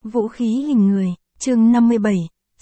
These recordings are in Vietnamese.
Vũ khí hình người, chương 57,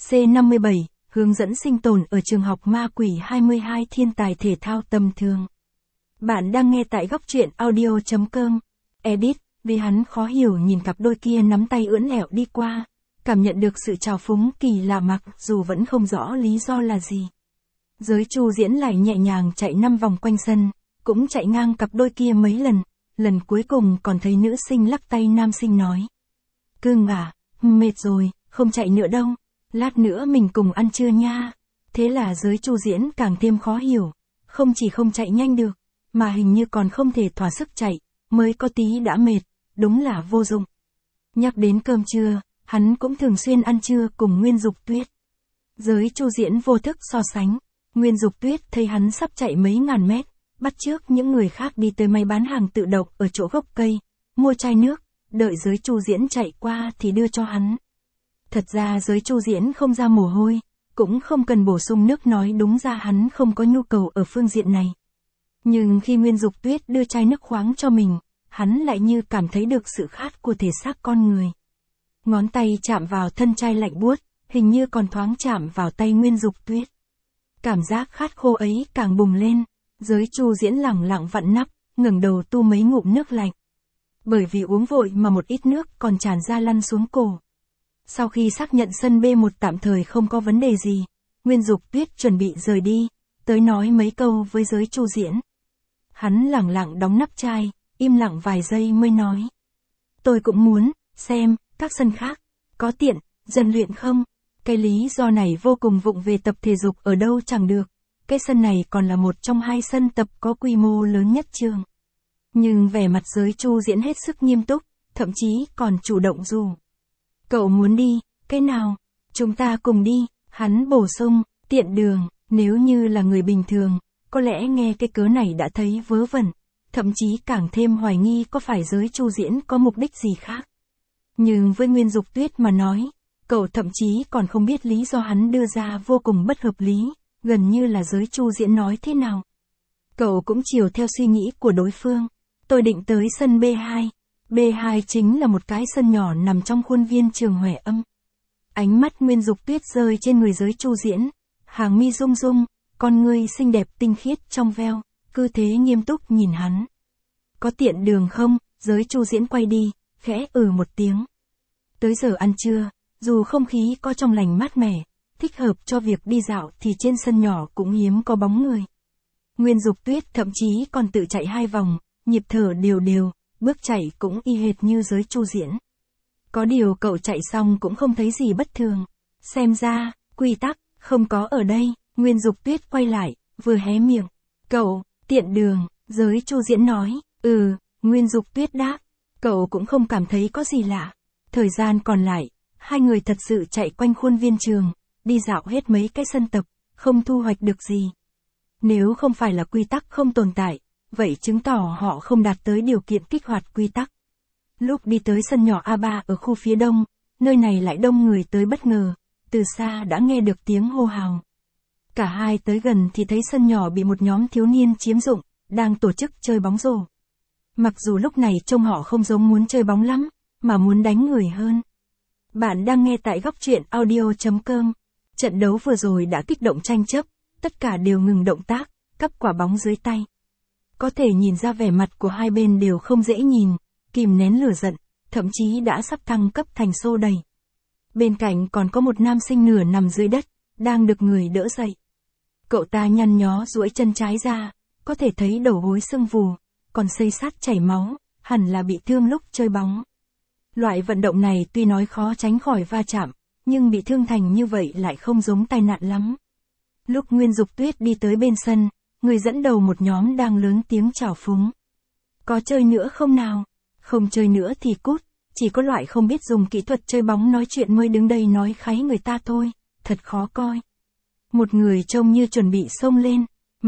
C57, hướng dẫn sinh tồn ở trường học ma quỷ 22 thiên tài thể thao tầm thường. Bạn đang nghe tại góc truyện audio.com. Edit, vì hắn khó hiểu nhìn cặp đôi kia nắm tay ưỡn lẹo đi qua, cảm nhận được sự trào phúng kỳ lạ mặc dù vẫn không rõ lý do là gì. Giới Chu Diễn lại nhẹ nhàng chạy 5 vòng quanh sân, cũng chạy ngang cặp đôi kia mấy lần cuối cùng còn thấy nữ sinh lắc tay nam sinh nói. Cưng à, mệt rồi, không chạy nữa đâu, lát nữa mình cùng ăn trưa nha. Thế là Giới Chu Diễn càng thêm khó hiểu, không chỉ không chạy nhanh được, mà hình như còn không thể thỏa sức chạy, mới có tí đã mệt, đúng là vô dụng. Nhắc đến cơm trưa, hắn cũng thường xuyên ăn trưa cùng Nguyên Dục Tuyết. Giới Chu Diễn vô thức so sánh, Nguyên Dục Tuyết thấy hắn sắp chạy mấy ngàn mét, bắt chước những người khác đi tới máy bán hàng tự động ở chỗ gốc cây, mua chai nước, đợi Giới Chu Diễn chạy qua thì đưa cho hắn. Thật ra Giới Chu Diễn không ra mồ hôi, cũng không cần bổ sung nước, nói đúng ra hắn không có nhu cầu ở phương diện này. Nhưng khi Nguyên Dục Tuyết đưa chai nước khoáng cho mình, hắn lại như cảm thấy được sự khát của thể xác con người. Ngón tay chạm vào thân chai lạnh buốt, hình như còn thoáng chạm vào tay Nguyên Dục Tuyết. Cảm giác khát khô ấy càng bùng lên, Giới Chu Diễn lẳng lặng vặn nắp, ngẩng đầu tu mấy ngụm nước lạnh. Bởi vì uống vội mà một ít nước còn tràn ra lăn xuống cổ. Sau khi xác nhận sân B1 tạm thời không có vấn đề gì, Nguyên Dục Tuyết chuẩn bị rời đi, tới nói mấy câu với Giới Chu Diễn. Hắn lẳng lặng đóng nắp chai, im lặng vài giây mới nói. Tôi cũng muốn xem các sân khác có tiện rèn luyện không? Cái lý do này vô cùng vụng về, tập thể dục ở đâu chẳng được. Cái sân này còn là một trong 2 sân tập có quy mô lớn nhất trường. Nhưng vẻ mặt Giới Chu Diễn hết sức nghiêm túc, thậm chí còn chủ động rủ. Cậu muốn đi, cái nào? Chúng ta cùng đi, hắn bổ sung, tiện đường, nếu như là người bình thường, có lẽ nghe cái cớ này đã thấy vớ vẩn, thậm chí càng thêm hoài nghi có phải Giới Chu Diễn có mục đích gì khác. Nhưng với Nguyên Dục Tuyết mà nói, cậu thậm chí còn không biết lý do hắn đưa ra vô cùng bất hợp lý, gần như là Giới Chu Diễn nói thế nào. Cậu cũng chiều theo suy nghĩ của đối phương. Tôi định tới sân B2. B2 chính là một cái sân nhỏ nằm trong khuôn viên trường Huệ Âm. Ánh mắt Nguyên Dục Tuyết rơi trên người Giới Chu Diễn, hàng mi rung rung, con ngươi xinh đẹp tinh khiết trong veo, cứ thế nghiêm túc nhìn hắn. Có tiện đường không? Giới Chu Diễn quay đi, khẽ một tiếng. Tới giờ ăn trưa, dù không khí có trong lành mát mẻ, thích hợp cho việc đi dạo thì trên sân nhỏ cũng hiếm có bóng người. Nguyên Dục Tuyết thậm chí còn tự chạy 2 vòng, nhịp thở đều đều, bước chạy cũng y hệt như Giới Chu Diễn. Có điều cậu chạy xong cũng không thấy gì bất thường. Xem ra, quy tắc, không có ở đây. Nguyên Dục Tuyết quay lại, vừa hé miệng. Cậu, tiện đường, Giới Chu Diễn nói. Nguyên Dục Tuyết đáp. Cậu cũng không cảm thấy có gì lạ. Thời gian còn lại, 2 người thật sự chạy quanh khuôn viên trường, đi dạo hết mấy cái sân tập, không thu hoạch được gì. Nếu không phải là quy tắc không tồn tại, vậy chứng tỏ họ không đạt tới điều kiện kích hoạt quy tắc. Lúc đi tới sân nhỏ A3 ở khu phía đông, nơi này lại đông người tới bất ngờ, từ xa đã nghe được tiếng hô hào. Cả hai tới gần thì thấy sân nhỏ bị một nhóm thiếu niên chiếm dụng, đang tổ chức chơi bóng rổ. Mặc dù lúc này trông họ không giống muốn chơi bóng lắm, mà muốn đánh người hơn. Bạn đang nghe tại góc truyện audio.com. Trận đấu vừa rồi đã kích động tranh chấp, tất cả đều ngừng động tác, cắp quả bóng dưới tay. Có thể nhìn ra vẻ mặt của hai bên đều không dễ nhìn, kìm nén lửa giận, thậm chí đã sắp thăng cấp thành xô đẩy. Bên cạnh còn có một nam sinh nửa nằm dưới đất, đang được người đỡ dậy. Cậu ta nhăn nhó duỗi chân trái ra, có thể thấy đầu gối sưng vù, còn xây sát chảy máu, hẳn là bị thương lúc chơi bóng. Loại vận động này tuy nói khó tránh khỏi va chạm, nhưng bị thương thành như vậy lại không giống tai nạn lắm. Lúc Nguyên Dục Tuyết đi tới bên sân, người dẫn đầu một nhóm đang lớn tiếng chào phúng. Có chơi nữa không nào? Không chơi nữa thì cút, chỉ có loại không biết dùng kỹ thuật chơi bóng nói chuyện mới đứng đây nói kháy người ta thôi, thật khó coi. Một người trông như chuẩn bị xông lên,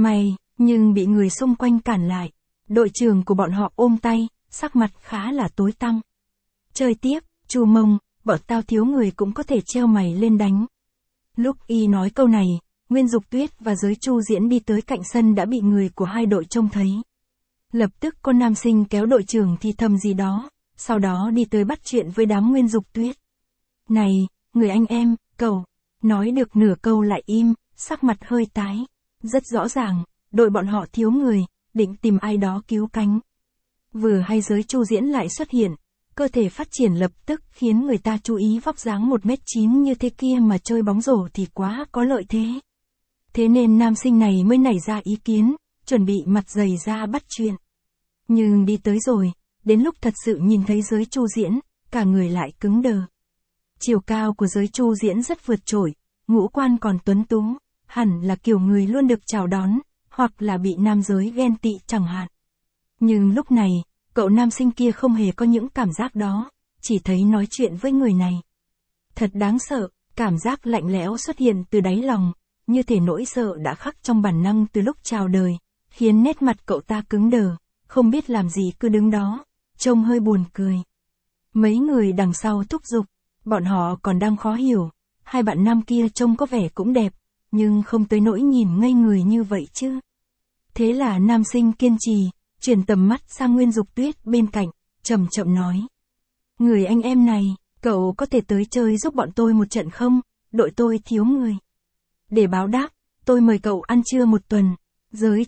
nhưng bị người xung quanh cản lại. Đội trưởng của bọn họ ôm tay, sắc mặt khá là tối tăm. Chơi tiếp, Chu Mông, bọn tao thiếu người cũng có thể treo mày lên đánh. Lúc y nói câu này, Nguyên Dục Tuyết và Giới Chu Diễn đi tới cạnh sân đã bị người của hai đội trông thấy. Lập tức có nam sinh kéo đội trưởng thì thầm gì đó, sau đó đi tới bắt chuyện với đám Nguyên Dục Tuyết. Này, người anh em, cậu. Nói được nửa câu lại im, sắc mặt hơi tái. Rất rõ ràng, đội bọn họ thiếu người, định tìm ai đó cứu cánh. Vừa hay giới Chu Diễn lại xuất hiện, cơ thể phát triển lập tức khiến người ta chú ý vóc dáng 1m9 như thế kia mà chơi bóng rổ thì quá có lợi thế. Thế nên nam sinh này mới nảy ra ý kiến, chuẩn bị mặt dày ra bắt chuyện. Nhưng đi tới rồi, đến lúc thật sự nhìn thấy giới Chu Diễn, cả người lại cứng đờ. Chiều cao của giới Chu Diễn rất vượt trội, ngũ quan còn tuấn tú, hẳn là kiểu người luôn được chào đón, hoặc là bị nam giới ghen tị chẳng hạn. Nhưng lúc này, cậu nam sinh kia không hề có những cảm giác đó, chỉ thấy nói chuyện với người này. Thật đáng sợ, cảm giác lạnh lẽo xuất hiện từ đáy lòng, như thể nỗi sợ đã khắc trong bản năng từ lúc chào đời, khiến nét mặt cậu ta cứng đờ, không biết làm gì cứ đứng đó, trông hơi buồn cười. Mấy người đằng sau thúc giục, bọn họ còn đang khó hiểu, hai bạn nam kia trông có vẻ cũng đẹp, nhưng không tới nỗi nhìn ngây người như vậy chứ. Thế là nam sinh kiên trì, chuyển tầm mắt sang Nguyên Dục Tuyết bên cạnh, chậm chậm nói. Người anh em này, cậu có thể tới chơi giúp bọn tôi một trận không? Đội tôi thiếu người. Để báo đáp, tôi mời cậu ăn trưa một tuần. Giới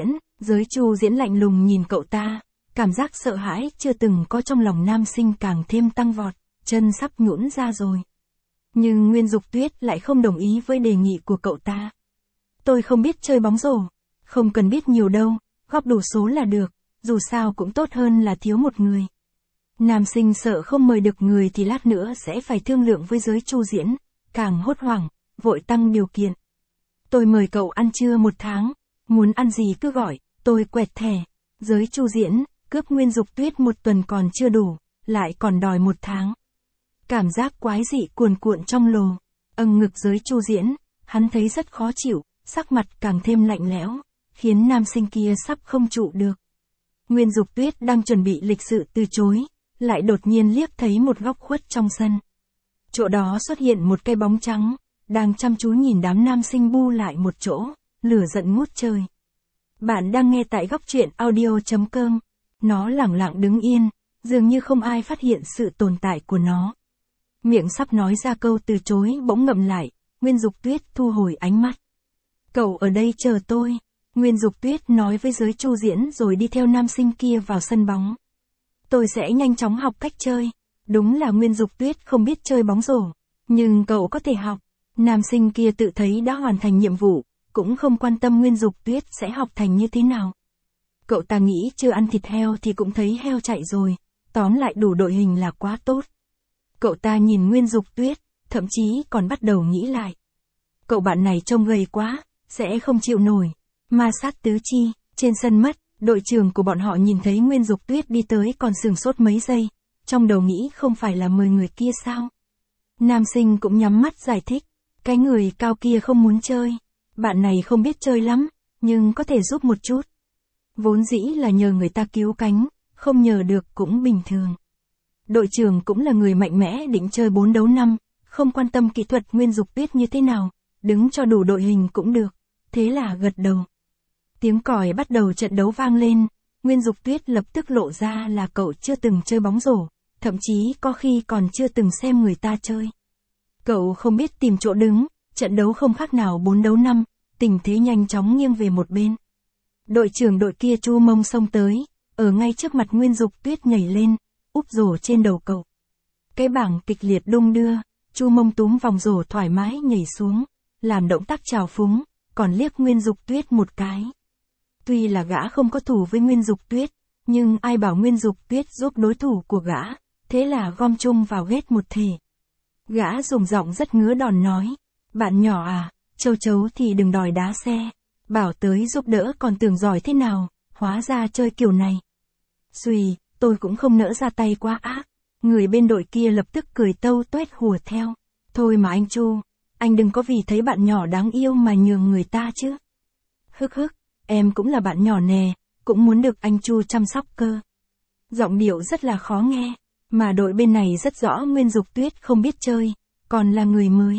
Chu Diễn lạnh lùng nhìn cậu ta, cảm giác sợ hãi chưa từng có trong lòng nam sinh càng thêm tăng vọt, chân sắp nhũn ra rồi. Nhưng Nguyên Dục Tuyết lại không đồng ý với đề nghị của cậu ta. Tôi không biết chơi bóng rổ, không cần biết nhiều đâu, góp đủ số là được, dù sao cũng tốt hơn là thiếu một người. Nam sinh sợ không mời được người thì lát nữa sẽ phải thương lượng với giới Chu Diễn, càng hốt hoảng, vội tăng điều kiện. Tôi mời cậu ăn trưa một tháng, muốn ăn gì cứ gọi, tôi quẹt thẻ. Giới Chu Diễn, cướp Nguyên Dục Tuyết một tuần còn chưa đủ, lại còn đòi một tháng. Cảm giác quái dị cuồn cuộn trong lồ, ngực giới Chu Diễn, hắn thấy rất khó chịu, sắc mặt càng thêm lạnh lẽo, khiến nam sinh kia sắp không trụ được. Nguyên Dục Tuyết đang chuẩn bị lịch sự từ chối, lại đột nhiên liếc thấy một góc khuất trong sân. Chỗ đó xuất hiện một cây bóng trắng, đang chăm chú nhìn đám nam sinh bu lại một chỗ, lửa giận ngút trời. Bạn đang nghe tại góc truyện audio.com. Nó lẳng lặng đứng yên, dường như không ai phát hiện sự tồn tại của nó. Miệng sắp nói ra câu từ chối bỗng ngậm lại, Nguyên Dục Tuyết thu hồi ánh mắt. Cậu ở đây chờ tôi, Nguyên Dục Tuyết nói với giới Chu Diễn rồi đi theo nam sinh kia vào sân bóng. Tôi sẽ nhanh chóng học cách chơi. Đúng là Nguyên Dục Tuyết không biết chơi bóng rổ, nhưng cậu có thể học. Nam sinh kia tự thấy đã hoàn thành nhiệm vụ, cũng không quan tâm Nguyên Dục Tuyết sẽ học thành như thế nào. Cậu ta nghĩ chưa ăn thịt heo thì cũng thấy heo chạy rồi, tóm lại đủ đội hình là quá tốt. Cậu ta nhìn Nguyên Dục Tuyết, thậm chí còn bắt đầu nghĩ lại. Cậu bạn này trông gầy quá, sẽ không chịu nổi. Ma sát tứ chi, trên sân mất, đội trưởng của bọn họ nhìn thấy Nguyên Dục Tuyết đi tới còn sửng sốt mấy giây, trong đầu nghĩ không phải là mời người kia sao. Nam sinh cũng nhắm mắt giải thích, cái người cao kia không muốn chơi, bạn này không biết chơi lắm, nhưng có thể giúp một chút. Vốn dĩ là nhờ người ta cứu cánh, không nhờ được cũng bình thường. Đội trưởng cũng là người mạnh mẽ định chơi 4 đấu 5, không quan tâm kỹ thuật Nguyên Dục Tuyết như thế nào, đứng cho đủ đội hình cũng được, thế là gật đầu. Tiếng còi bắt đầu trận đấu vang lên, Nguyên Dục Tuyết lập tức lộ ra là cậu chưa từng chơi bóng rổ, thậm chí có khi còn chưa từng xem người ta chơi. Cậu không biết tìm chỗ đứng, trận đấu không khác nào 4 đấu 5, tình thế nhanh chóng nghiêng về một bên. Đội trưởng đội kia chu mông xông tới, ở ngay trước mặt Nguyên Dục Tuyết nhảy lên, úp rổ trên đầu cậu. Cái bảng kịch liệt đung đưa, chu mông túm vòng rổ thoải mái nhảy xuống, làm động tác trào phúng, còn liếc Nguyên Dục Tuyết một cái. Tuy là gã không có thù với Nguyên Dục Tuyết, nhưng ai bảo Nguyên Dục Tuyết giúp đối thủ của gã, thế là gom chung vào ghét một thể. Gã dùng giọng rất ngứa đòn nói, bạn nhỏ à, châu chấu thì đừng đòi đá xe, bảo tới giúp đỡ còn tưởng giỏi thế nào, hóa ra chơi kiểu này. Xùi, tôi cũng không nỡ ra tay quá ác, người bên đội kia lập tức cười tâu tuét hùa theo. Thôi mà anh Chu, anh đừng có vì thấy bạn nhỏ đáng yêu mà nhường người ta chứ. Hức hức, em cũng là bạn nhỏ nè, cũng muốn được anh Chu chăm sóc cơ. Giọng điệu rất là khó nghe, mà đội bên này rất rõ Nguyên Dục Tuyết không biết chơi, còn là người mới.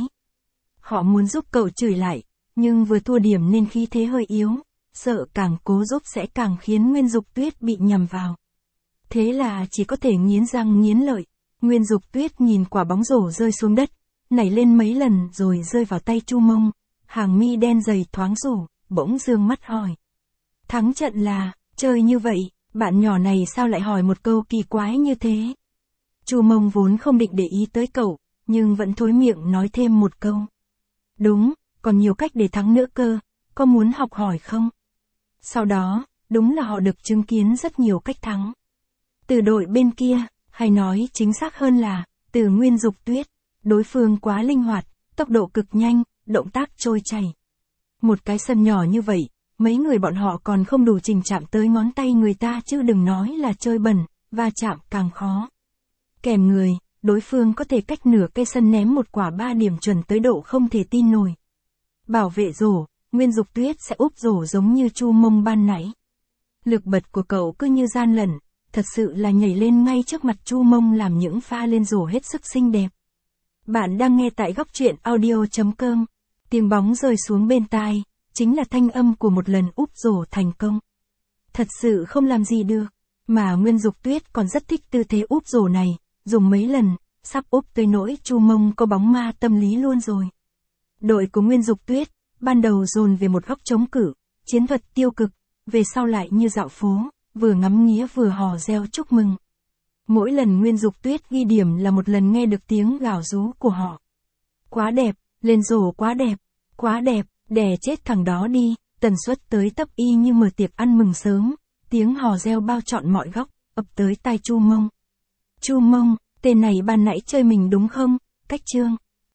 Họ muốn giúp cậu chửi lại, nhưng vừa thua điểm nên khí thế hơi yếu, sợ càng cố giúp sẽ càng khiến Nguyên Dục Tuyết bị nhầm vào. Thế là chỉ có thể nghiến răng nghiến lợi. Nguyên Dục Tuyết nhìn quả bóng rổ rơi xuống đất, nảy lên mấy lần rồi rơi vào tay Chu Mông, hàng mi đen dày thoáng rủ, bỗng dương mắt hỏi. Thắng trận là, chơi như vậy, bạn nhỏ này sao lại hỏi một câu kỳ quái như thế? Chu Mông vốn không định để ý tới cậu, nhưng vẫn thối miệng nói thêm một câu. Đúng, còn nhiều cách để thắng nữa cơ, có muốn học hỏi không? Sau đó, đúng là họ được chứng kiến rất nhiều cách thắng. Từ đội bên kia, hay nói chính xác hơn là, từ Nguyên Dục Tuyết, đối phương quá linh hoạt, tốc độ cực nhanh, động tác trôi chảy. Một cái sân nhỏ như vậy, mấy người bọn họ còn không đủ trình chạm tới ngón tay người ta chứ đừng nói là chơi bẩn, và chạm càng khó. Kèm người, đối phương có thể cách nửa cây sân ném một quả 3 điểm chuẩn tới độ không thể tin nổi. Bảo vệ rổ, Nguyên Dục Tuyết sẽ úp rổ giống như Chu Mông ban nãy. Lực bật của cậu cứ như gian lận, thật sự là nhảy lên ngay trước mặt Chu Mông làm những pha lên rổ hết sức xinh đẹp. Bạn đang nghe tại góc truyện audio.com. Tiếng bóng rơi xuống bên tai, chính là thanh âm của một lần úp rổ thành công. Thật sự không làm gì được, mà Nguyên Dục Tuyết còn rất thích tư thế úp rổ này, dùng mấy lần, sắp úp tới nỗi Chu Mông có bóng ma tâm lý luôn rồi. Đội của Nguyên Dục Tuyết, ban đầu dồn về một góc chống cự, chiến thuật tiêu cực, về sau lại như dạo phố, vừa ngắm nghía vừa hò reo chúc mừng. Mỗi lần Nguyên Dục Tuyết ghi điểm là một lần nghe được tiếng gào rú của họ. Quá đẹp, lên rổ quá đẹp, đè chết thằng đó đi, tần suất tới tấp y như mở tiệc ăn mừng sớm, tiếng hò reo bao trọn mọi góc, ập tới tai Chu Mông. Chu Mông, tên này ban nãy chơi mình đúng không? Cách chương.